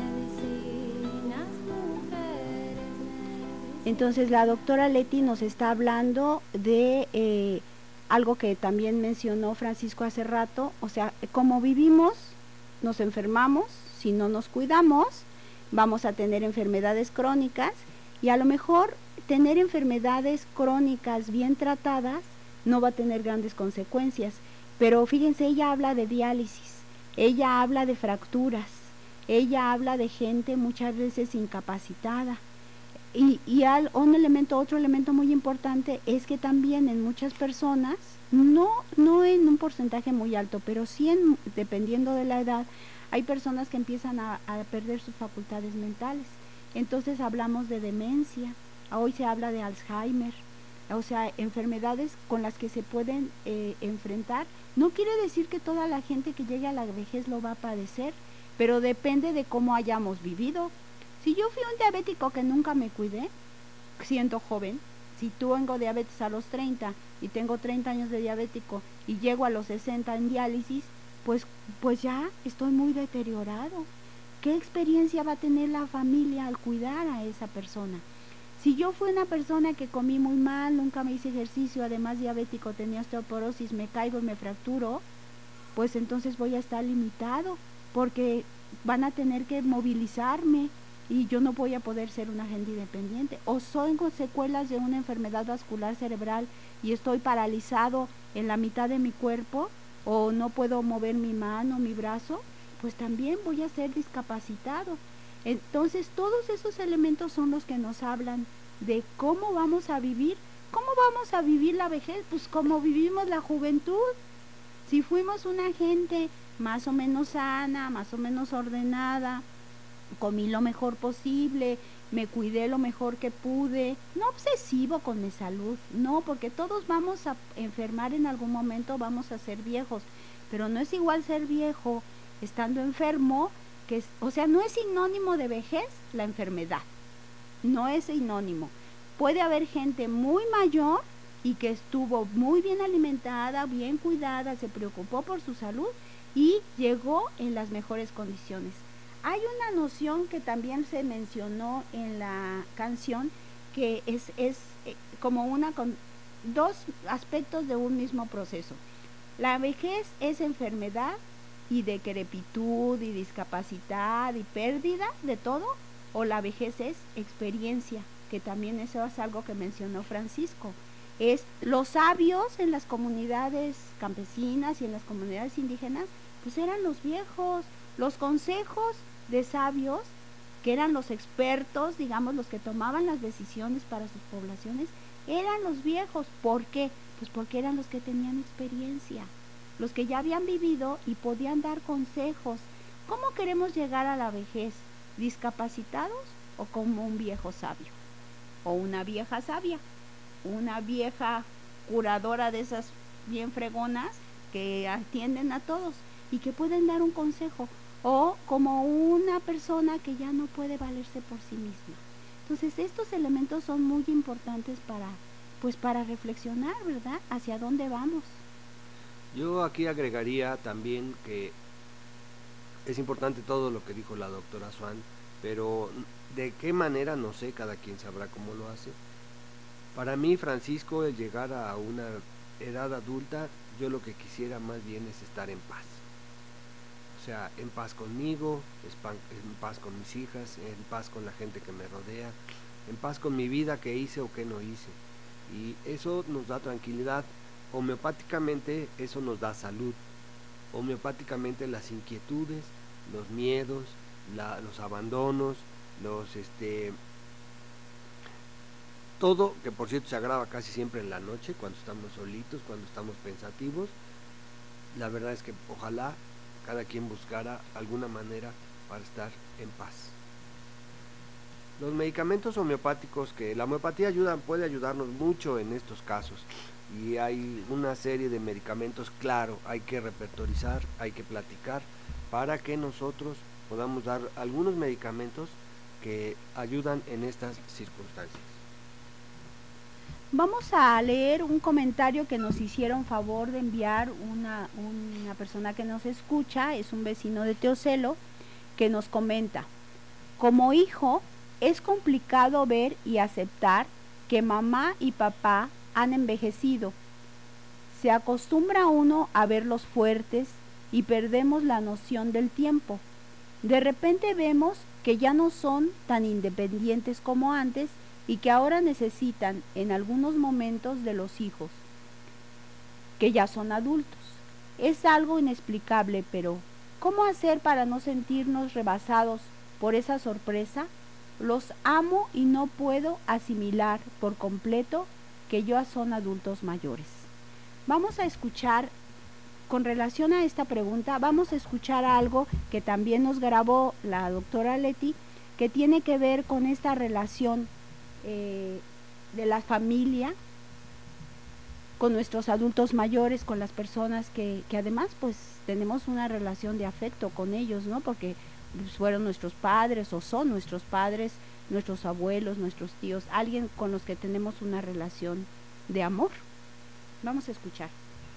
medicinas, mujeres medicinas. Entonces la doctora Leti nos está hablando de eh, algo que también mencionó Francisco hace rato, o sea, como vivimos, nos enfermamos, si no nos cuidamos, vamos a tener enfermedades crónicas y a lo mejor tener enfermedades crónicas bien tratadas no va a tener grandes consecuencias, pero fíjense, ella habla de diálisis, ella habla de fracturas, ella habla de gente muchas veces incapacitada. Y, y al, un elemento, otro elemento muy importante es que también en muchas personas, no, no en un porcentaje muy alto, pero sí en, dependiendo de la edad, hay personas que empiezan a, a perder sus facultades mentales. Entonces hablamos de demencia, hoy se habla de Alzheimer, o sea, enfermedades con las que se pueden eh, enfrentar. No quiere decir que toda la gente que llegue a la vejez lo va a padecer, pero depende de cómo hayamos vivido. Si yo fui un diabético que nunca me cuidé, siendo joven, si tengo diabetes a los treinta y tengo treinta años de diabético y llego a los sesenta en diálisis, pues, pues ya estoy muy deteriorado. ¿Qué experiencia va a tener la familia al cuidar a esa persona? Si yo fui una persona que comí muy mal, nunca me hice ejercicio, además diabético, tenía osteoporosis, me caigo y me fracturo, pues entonces voy a estar limitado, porque van a tener que movilizarme y yo no voy a poder ser un agente independiente. O soy con secuelas de una enfermedad vascular cerebral y estoy paralizado en la mitad de mi cuerpo, o no puedo mover mi mano, mi brazo, pues también voy a ser discapacitado. Entonces todos esos elementos son los que nos hablan de cómo vamos a vivir. ¿Cómo vamos a vivir la vejez? Pues como vivimos la juventud. Si fuimos una gente más o menos sana, más o menos ordenada, comí lo mejor posible, me cuidé lo mejor que pude, no obsesivo con mi salud, no, porque todos vamos a enfermar en algún momento, vamos a ser viejos, pero no es igual ser viejo estando enfermo, que es, o sea, no es sinónimo de vejez la enfermedad, no es sinónimo. Puede haber gente muy mayor y que estuvo muy bien alimentada, bien cuidada, se preocupó por su salud y llegó en las mejores condiciones. Hay una noción que también se mencionó en la canción, que es, es eh, como una con dos aspectos de un mismo proceso. La vejez es enfermedad y decrepitud y discapacidad y pérdida de todo, o la vejez es experiencia, que también eso es algo que mencionó Francisco. Es los sabios en las comunidades campesinas y en las comunidades indígenas, pues eran los viejos, los consejos de sabios, que eran los expertos, digamos, los que tomaban las decisiones para sus poblaciones, eran los viejos. ¿Por qué? Pues porque eran los que tenían experiencia, los que ya habían vivido y podían dar consejos. ¿Cómo queremos llegar a la vejez? ¿Discapacitados o como un viejo sabio? O una vieja sabia, una vieja curadora de esas bien fregonas que atienden a todos y que pueden dar un consejo, o como una persona que ya no puede valerse por sí misma. Entonces estos elementos son muy importantes para, pues para reflexionar, ¿verdad? Hacia dónde vamos. Yo aquí agregaría también que es importante todo lo que dijo la doctora Swan, pero de qué manera no sé, cada quien sabrá cómo lo hace. Para mí, Francisco, el llegar a una edad adulta, yo lo que quisiera más bien es estar en paz. sea, en paz conmigo, en paz con mis hijas, en paz con la gente que me rodea, en paz con mi vida, que hice o que no hice. Y eso nos da tranquilidad. Homeopáticamente eso nos da salud. Homeopáticamente las inquietudes, los miedos, la, los abandonos, los este todo, que por cierto se agrava casi siempre en la noche, cuando estamos solitos, cuando estamos pensativos. La verdad es que ojalá cada quien buscara alguna manera para estar en paz. Los medicamentos homeopáticos, que la homeopatía ayuda, puede ayudarnos mucho en estos casos, y hay una serie de medicamentos, claro, hay que repertorizar, hay que platicar para que nosotros podamos dar algunos medicamentos que ayudan en estas circunstancias. Vamos a leer un comentario que nos hicieron favor de enviar una, una persona que nos escucha, es un vecino de Teocelo, que nos comenta: como hijo, es complicado ver y aceptar que mamá y papá han envejecido. Se acostumbra uno a verlos fuertes y perdemos la noción del tiempo. De repente vemos que ya no son tan independientes como antes y que ahora necesitan en algunos momentos de los hijos, que ya son adultos. Es algo inexplicable, pero ¿cómo hacer para no sentirnos rebasados por esa sorpresa? Los amo y no puedo asimilar por completo que ya son adultos mayores. Vamos a escuchar, con relación a esta pregunta, vamos a escuchar algo que también nos grabó la doctora Leti, que tiene que ver con esta relación eh, de la familia con nuestros adultos mayores, con las personas que, que además pues tenemos una relación de afecto con ellos, ¿no? Porque pues, fueron nuestros padres o son nuestros padres, nuestros abuelos, nuestros tíos, alguien con los que tenemos una relación de amor. Vamos a escuchar.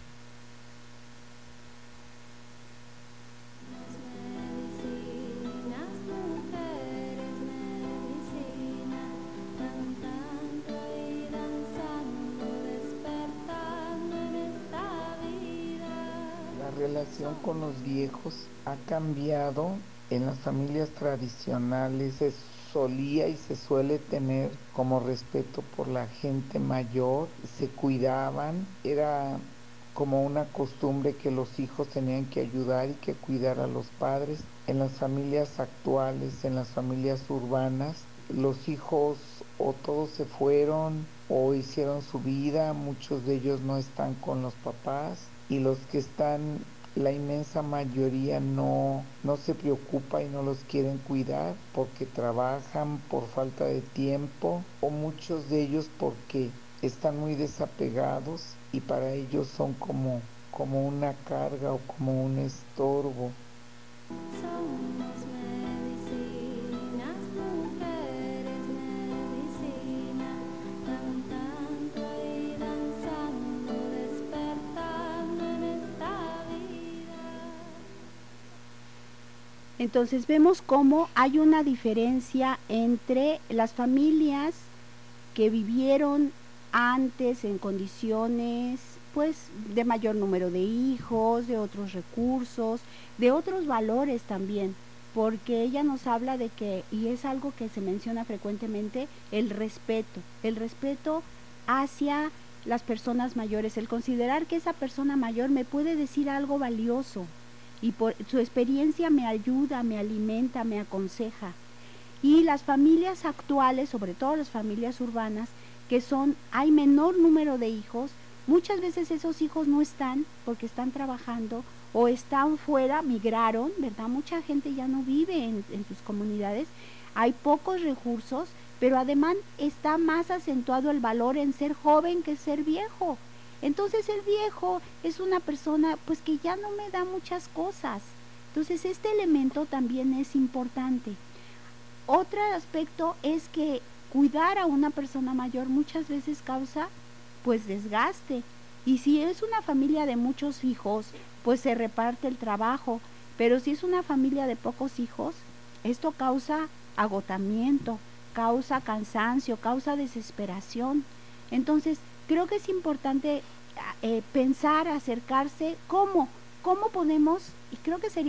La relación con los viejos ha cambiado. En las familias tradicionales se solía y se suele tener como respeto por la gente mayor, se cuidaban, era como una costumbre que los hijos tenían que ayudar y que cuidar a los padres. En las familias actuales, en las familias urbanas, los hijos o todos se fueron o hicieron su vida, muchos de ellos no están con los papás, y los que están, la inmensa mayoría no, no se preocupa y no los quieren cuidar porque trabajan, por falta de tiempo, o muchos de ellos porque están muy desapegados y para ellos son como, como una carga o como un estorbo. Somos medicinas, mujeres medicina, cantando y danzando, despertando en esta vida. Entonces vemos cómo hay una diferencia entre las familias que vivieron antes en condiciones pues de mayor número de hijos, de otros recursos, de otros valores también, porque ella nos habla de que, y es algo que se menciona frecuentemente, el respeto, el respeto hacia las personas mayores, el considerar que esa persona mayor me puede decir algo valioso y por su experiencia me ayuda, me alimenta, me aconseja. Y las familias actuales, sobre todo las familias urbanas, que son, hay menor número de hijos, muchas veces esos hijos no están porque están trabajando o están fuera, migraron, ¿verdad? Mucha gente ya no vive en, en sus comunidades, hay pocos recursos, pero además está más acentuado el valor en ser joven que ser viejo. Entonces el viejo es una persona pues que ya no me da muchas cosas. Entonces este elemento también es importante. Otro aspecto es que cuidar a una persona mayor muchas veces causa pues desgaste, y si es una familia de muchos hijos pues se reparte el trabajo, pero si es una familia de pocos hijos esto causa agotamiento, causa cansancio, causa desesperación. Entonces creo que es importante eh, pensar, acercarse, cómo, cómo podemos, y creo que sería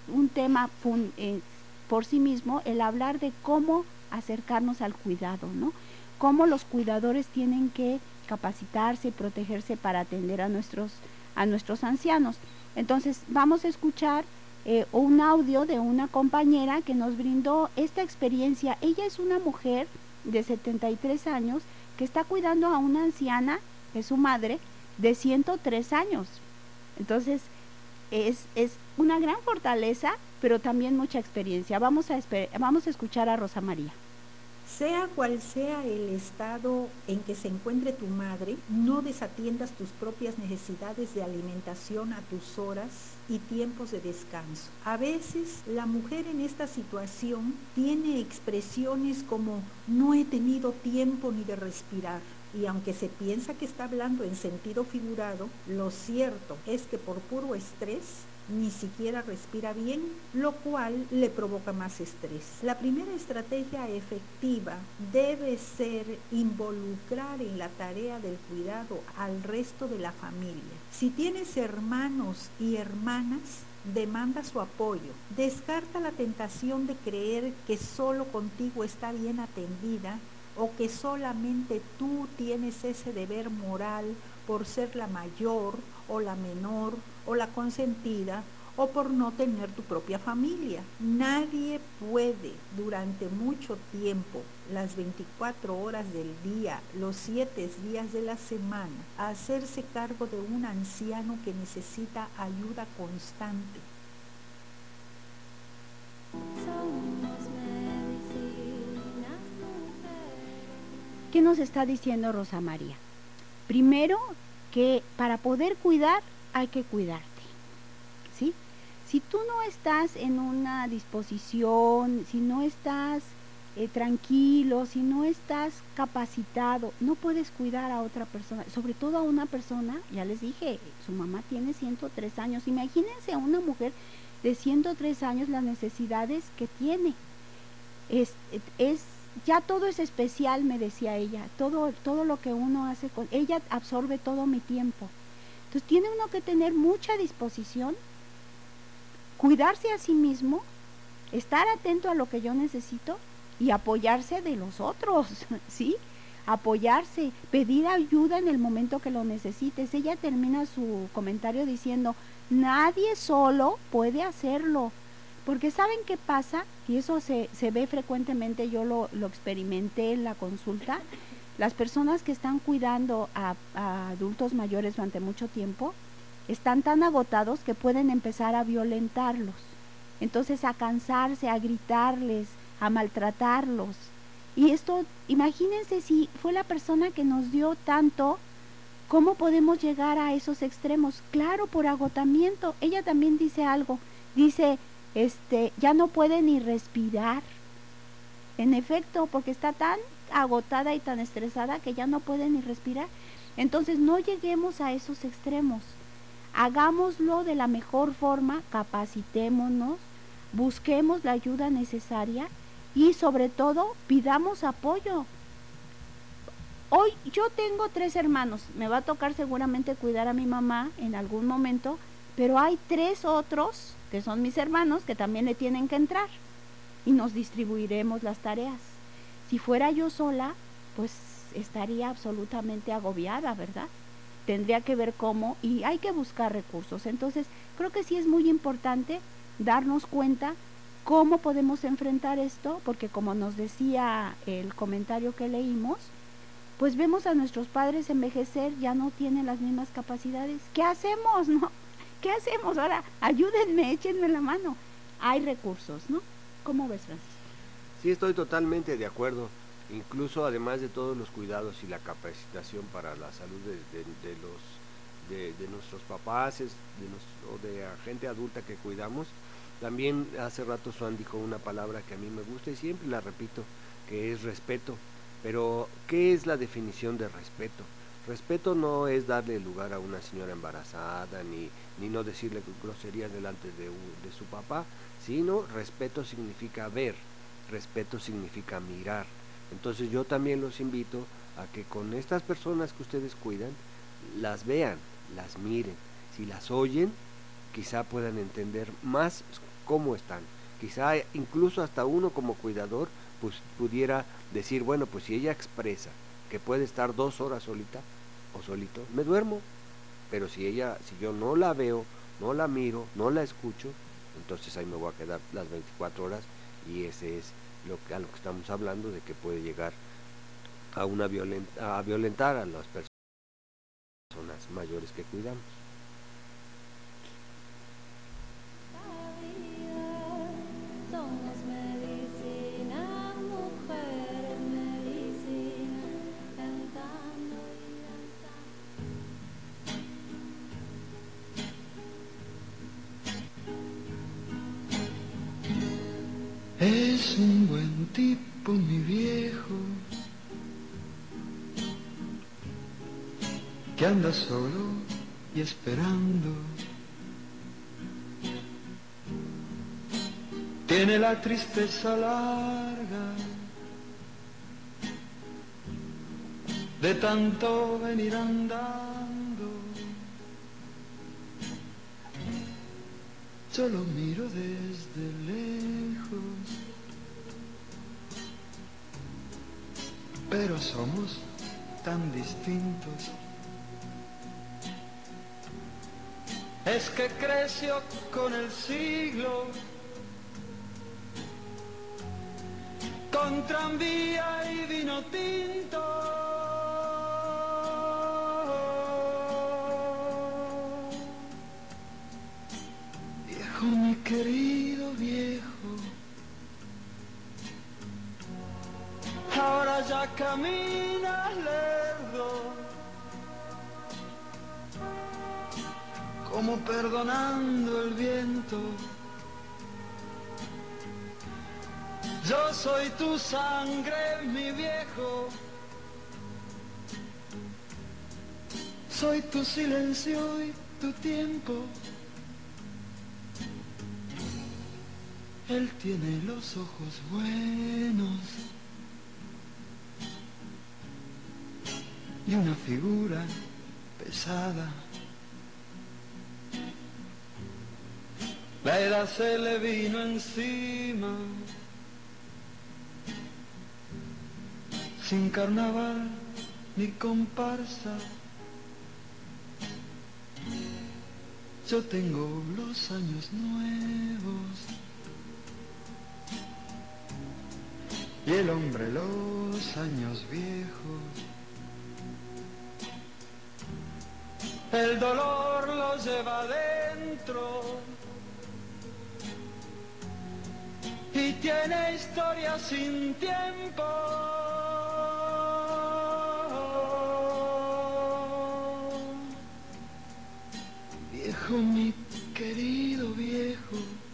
un tema fun, eh, por sí mismo el hablar de cómo acercarnos al cuidado, ¿no? Cómo los cuidadores tienen que capacitarse y protegerse para atender a nuestros, a nuestros ancianos. Entonces vamos a escuchar eh, un audio de una compañera que nos brindó esta experiencia. Ella es una mujer de setenta y tres años que está cuidando a una anciana, que es su madre, de ciento tres años. Entonces es, es una gran fortaleza, pero también mucha experiencia. Vamos a, vamos a escuchar a Rosa María. Sea cual sea el estado en que se encuentre tu madre, no desatiendas tus propias necesidades de alimentación a tus horas y tiempos de descanso. A veces la mujer en esta situación tiene expresiones como no he tenido tiempo ni de respirar. Y aunque se piensa que está hablando en sentido figurado, lo cierto es que por puro estrés ni siquiera respira bien, lo cual le provoca más estrés. La primera estrategia efectiva debe ser involucrar en la tarea del cuidado al resto de la familia. Si tienes hermanos y hermanas, demanda su apoyo. Descarta la tentación de creer que solo contigo está bien atendida o que solamente tú tienes ese deber moral por ser la mayor o la menor o la consentida o por no tener tu propia familia. Nadie puede durante mucho tiempo, las veinticuatro horas del día, los siete días de la semana, hacerse cargo de un anciano que necesita ayuda constante. ¿Qué nos está diciendo Rosa María? Primero, que para poder cuidar hay que cuidarte, ¿sí? Si tú no estás en una disposición, si no estás eh, tranquilo, si no estás capacitado, no puedes cuidar a otra persona, sobre todo a una persona, ya les dije, su mamá tiene ciento tres años, imagínense a una mujer de ciento tres años las necesidades que tiene, es, es ya todo es especial, me decía ella, todo, todo lo que uno hace con ella absorbe todo mi tiempo. Entonces tiene uno que tener mucha disposición, cuidarse a sí mismo, estar atento a lo que yo necesito y apoyarse de los otros, ¿sí? Apoyarse, pedir ayuda en el momento que lo necesites. Ella termina su comentario diciendo, nadie solo puede hacerlo. Porque ¿saben qué pasa? Y eso se, se ve frecuentemente, yo lo, lo experimenté en la consulta, las personas que están cuidando a, a adultos mayores durante mucho tiempo, están tan agotados que pueden empezar a violentarlos, entonces a cansarse, a gritarles, a maltratarlos. Y esto, imagínense si fue la persona que nos dio tanto, ¿cómo podemos llegar a esos extremos? Claro, por agotamiento. Ella también dice algo, dice... Este, ya no puede ni respirar, en efecto, porque está tan agotada y tan estresada que ya no puede ni respirar. Entonces no lleguemos a esos extremos, hagámoslo de la mejor forma, capacitémonos, busquemos la ayuda necesaria y sobre todo pidamos apoyo. Hoy yo tengo tres hermanos, me va a tocar seguramente cuidar a mi mamá en algún momento, pero hay tres otros que son mis hermanos, que también le tienen que entrar, y nos distribuiremos las tareas. Si fuera yo sola, pues estaría absolutamente agobiada, ¿verdad? Tendría que ver cómo, y hay que buscar recursos. Entonces, creo que sí es muy importante darnos cuenta cómo podemos enfrentar esto, porque como nos decía el comentario que leímos, pues vemos a nuestros padres envejecer, ya no tienen las mismas capacidades. ¿Qué hacemos, no? ¿Qué hacemos ahora? Ayúdenme, échenme la mano. Hay recursos, ¿no? ¿Cómo ves, Francisco? Sí, estoy totalmente de acuerdo. Incluso además de todos los cuidados y la capacitación para la salud de, de, de los de, de nuestros papás, de nuestro, o de la gente adulta que cuidamos, también hace rato Suan dijo una palabra que a mí me gusta y siempre la repito, que es respeto. Pero, ¿qué es la definición de respeto? Respeto no es darle lugar a una señora embarazada, ni, ni no decirle groserías delante de, de su papá, sino respeto significa ver, respeto significa mirar. Entonces yo también los invito a que con estas personas que ustedes cuidan, las vean, las miren. Si las oyen, quizá puedan entender más cómo están. Quizá incluso hasta uno como cuidador pues pudiera decir, bueno, pues si ella expresa que puede estar dos horas solita o solito, me duermo. Pero si ella, si yo no la veo, no la miro, no la escucho, entonces ahí me voy a quedar las veinticuatro horas, y ese es lo que, a lo que estamos hablando, de que puede llegar a una violenta, a violentar a las personas mayores que cuidamos. Somos medicina, mujeres medicina, cantando y danzando. Es un buen tipo mi viejo, que anda solo y esperando. Tiene la tristeza larga de tanto venir andando. Yo lo miro desde lejos, pero somos tan distintos. Es que creció con el siglo, con tranvía y vino tinto. Viejo, mi querido viejo, ahora ya caminas lerdo, como perdonando el viento. Yo soy tu sangre, mi viejo, soy tu silencio y tu tiempo. Él tiene los ojos buenos y una figura pesada. La edad se le vino encima, sin carnaval ni comparsa. Yo tengo los años nuevos y el hombre los años viejos. El dolor lo lleva adentro y tiene historia sin tiempo. Viejo, mi querido viejo,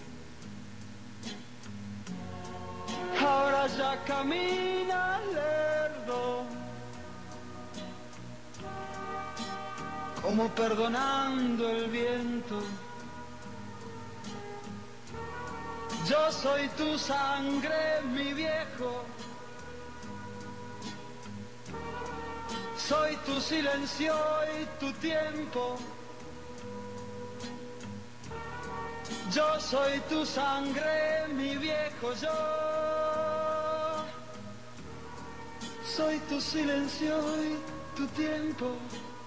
ahora ya camina lerdo, como perdonando el viento. Yo soy tu sangre, mi viejo, soy tu silencio y tu tiempo. Yo soy tu sangre, mi viejo, yo soy tu silencio y tu tiempo.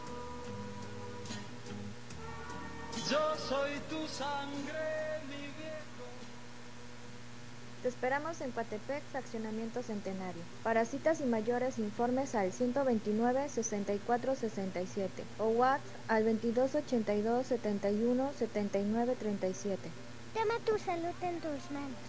Yo soy tu sangre, mi viejo. Te esperamos en Coatepec, Fraccionamiento Centenario. Para citas y mayores informes al ciento veintinueve, sesenta y cuatro, sesenta y siete o WhatsApp al veintidós ochenta y dos, setenta y uno, setenta y nueve, treinta y siete. Toma tu salud en tus manos.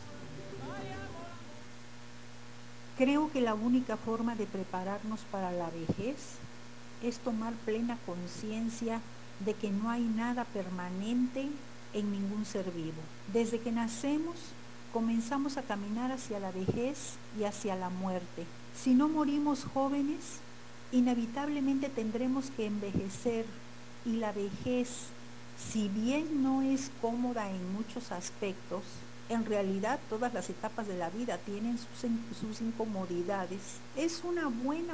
Creo que la única forma de prepararnos para la vejez es tomar plena conciencia de que no hay nada permanente en ningún ser vivo. Desde que nacemos, comenzamos a caminar hacia la vejez y hacia la muerte. Si no morimos jóvenes, inevitablemente tendremos que envejecer, y la vejez, si bien no es cómoda en muchos aspectos, en realidad todas las etapas de la vida tienen sus, sus incomodidades. Es una buena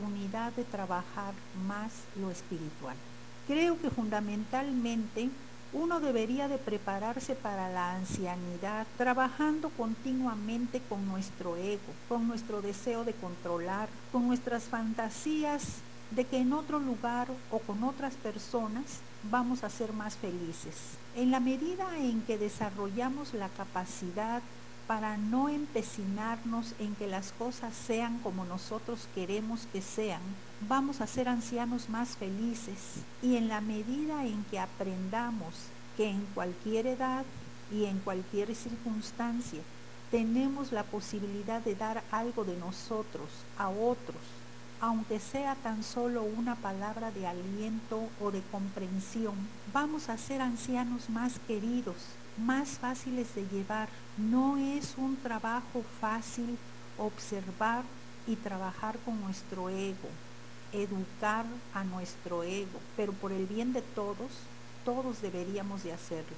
oportunidad de trabajar más lo espiritual. Creo que fundamentalmente Uno debería de prepararse para la ancianidad, trabajando continuamente con nuestro ego, con nuestro deseo de controlar, con nuestras fantasías de que en otro lugar o con otras personas vamos a ser más felices. En la medida en que desarrollamos la capacidad para no empecinarnos en que las cosas sean como nosotros queremos que sean, vamos a ser ancianos más felices. Y en la medida en que aprendamos que en cualquier edad y en cualquier circunstancia tenemos la posibilidad de dar algo de nosotros a otros, aunque sea tan solo una palabra de aliento o de comprensión, vamos a ser ancianos más queridos, más fáciles de llevar. No es un trabajo fácil observar y trabajar con nuestro ego, educar a nuestro ego, pero por el bien de todos, todos deberíamos de hacerlo.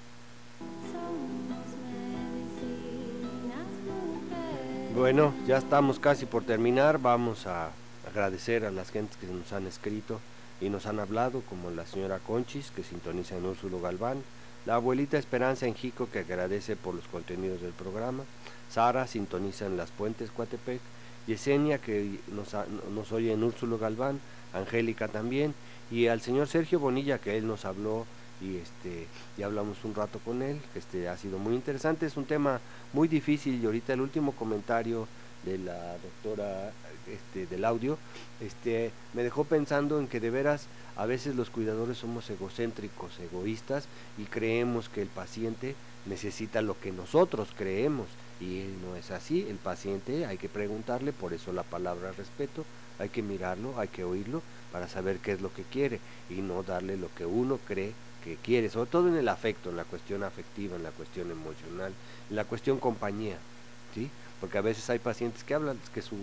Bueno, ya estamos casi por terminar. Vamos a agradecer a las gentes que nos han escrito y nos han hablado, como la señora Conchis, que sintoniza en Úrsulo Galván, la abuelita Esperanza en Jico, que agradece por los contenidos del programa, Sara sintoniza en Las Puentes, Coatepec, Yesenia, que nos, a, nos oye en Úrsulo Galván, Angélica también, y al señor Sergio Bonilla, que él nos habló y este y hablamos un rato con él, que este ha sido muy interesante. Es un tema muy difícil, y ahorita el último comentario de la doctora este, del audio este, me dejó pensando en que de veras a veces los cuidadores somos egocéntricos, egoístas, y creemos que el paciente necesita lo que nosotros creemos, y no es así. El paciente hay que preguntarle, por eso la palabra respeto, hay que mirarlo, hay que oírlo para saber qué es lo que quiere y no darle lo que uno cree que quiere, sobre todo en el afecto, en la cuestión afectiva, en la cuestión emocional, en la cuestión compañía, ¿sí? Porque a veces hay pacientes que hablan, que su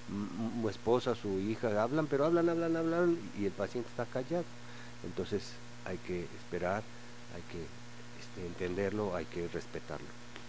m esposa, su hija hablan, pero hablan, hablan, hablan y el paciente está callado. Entonces hay que esperar, hay que este, entenderlo, hay que respetarlo.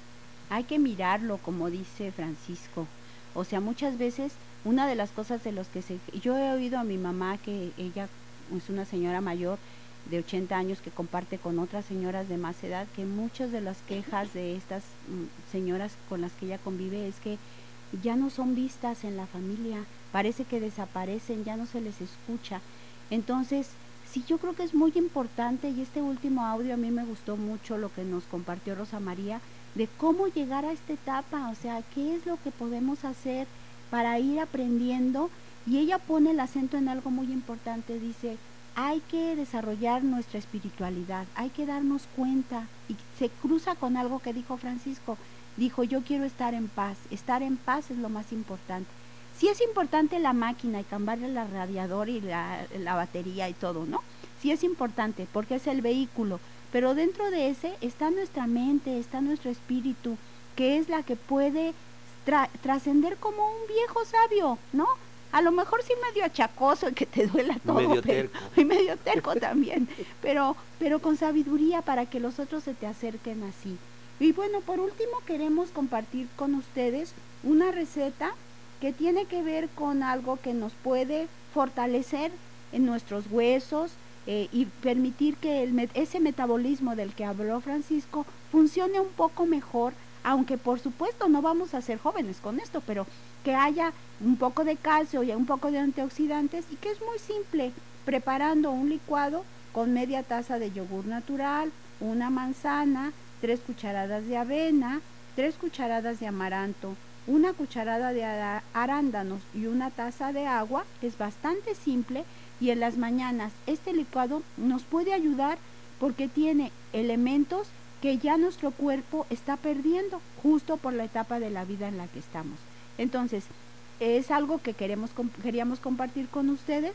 Hay que mirarlo, como dice Francisco. O sea, muchas veces una de las cosas de los que se... Yo he oído a mi mamá, que ella es una señora mayor de ochenta años que comparte con otras señoras de más edad, que muchas de las quejas de estas mm, señoras con las que ella convive es que ya no son vistas en la familia, parece que desaparecen, ya no se les escucha. Entonces, sí, yo creo que es muy importante, y este último audio a mí me gustó mucho lo que nos compartió Rosa María, de cómo llegar a esta etapa, o sea, qué es lo que podemos hacer para ir aprendiendo, y ella pone el acento en algo muy importante, dice, hay que desarrollar nuestra espiritualidad, hay que darnos cuenta, y se cruza con algo que dijo Francisco, dijo, yo quiero estar en paz, estar en paz es lo más importante. Sí es importante la máquina y cambiarle la radiador y la, la batería y todo, ¿no? Sí es importante porque es el vehículo, pero dentro de ese está nuestra mente, está nuestro espíritu, que es la que puede tra trascender como un viejo sabio, ¿no? A lo mejor sí medio achacoso y que te duela todo, medio pero, terco. y medio terco también, pero, pero con sabiduría para que los otros se te acerquen así. Y bueno, por último queremos compartir con ustedes una receta que tiene que ver con algo que nos puede fortalecer en nuestros huesos eh, y permitir que el met ese metabolismo del que habló Francisco funcione un poco mejor, aunque por supuesto no vamos a ser jóvenes con esto, pero que haya un poco de calcio y un poco de antioxidantes, y que es muy simple, preparando un licuado con media taza de yogur natural, una manzana, tres cucharadas de avena, tres cucharadas de amaranto, una cucharada de arándanos y una taza de agua. Es bastante simple, y en las mañanas este licuado nos puede ayudar porque tiene elementos que ya nuestro cuerpo está perdiendo justo por la etapa de la vida en la que estamos. Entonces, es algo que queremos queríamos compartir con ustedes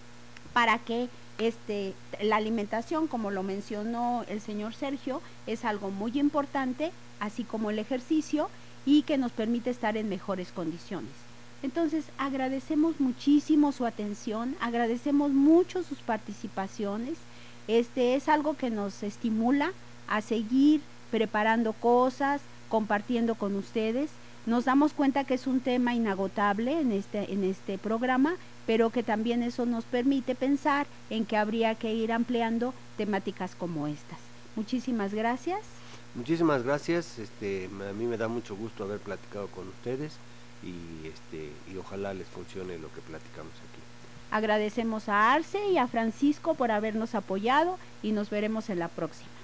para que este la alimentación, como lo mencionó el señor Sergio, es algo muy importante, así como el ejercicio, y que nos permite estar en mejores condiciones. Entonces, agradecemos muchísimo su atención, agradecemos mucho sus participaciones. Este es algo que nos estimula a seguir preparando cosas, compartiendo con ustedes. Nos damos cuenta que es un tema inagotable en este, en este programa, pero que también eso nos permite pensar en que habría que ir ampliando temáticas como estas. Muchísimas gracias. Muchísimas gracias, este, a mí me da mucho gusto haber platicado con ustedes y, este, y ojalá les funcione lo que platicamos aquí. Agradecemos a Arce y a Francisco por habernos apoyado y nos veremos en la próxima.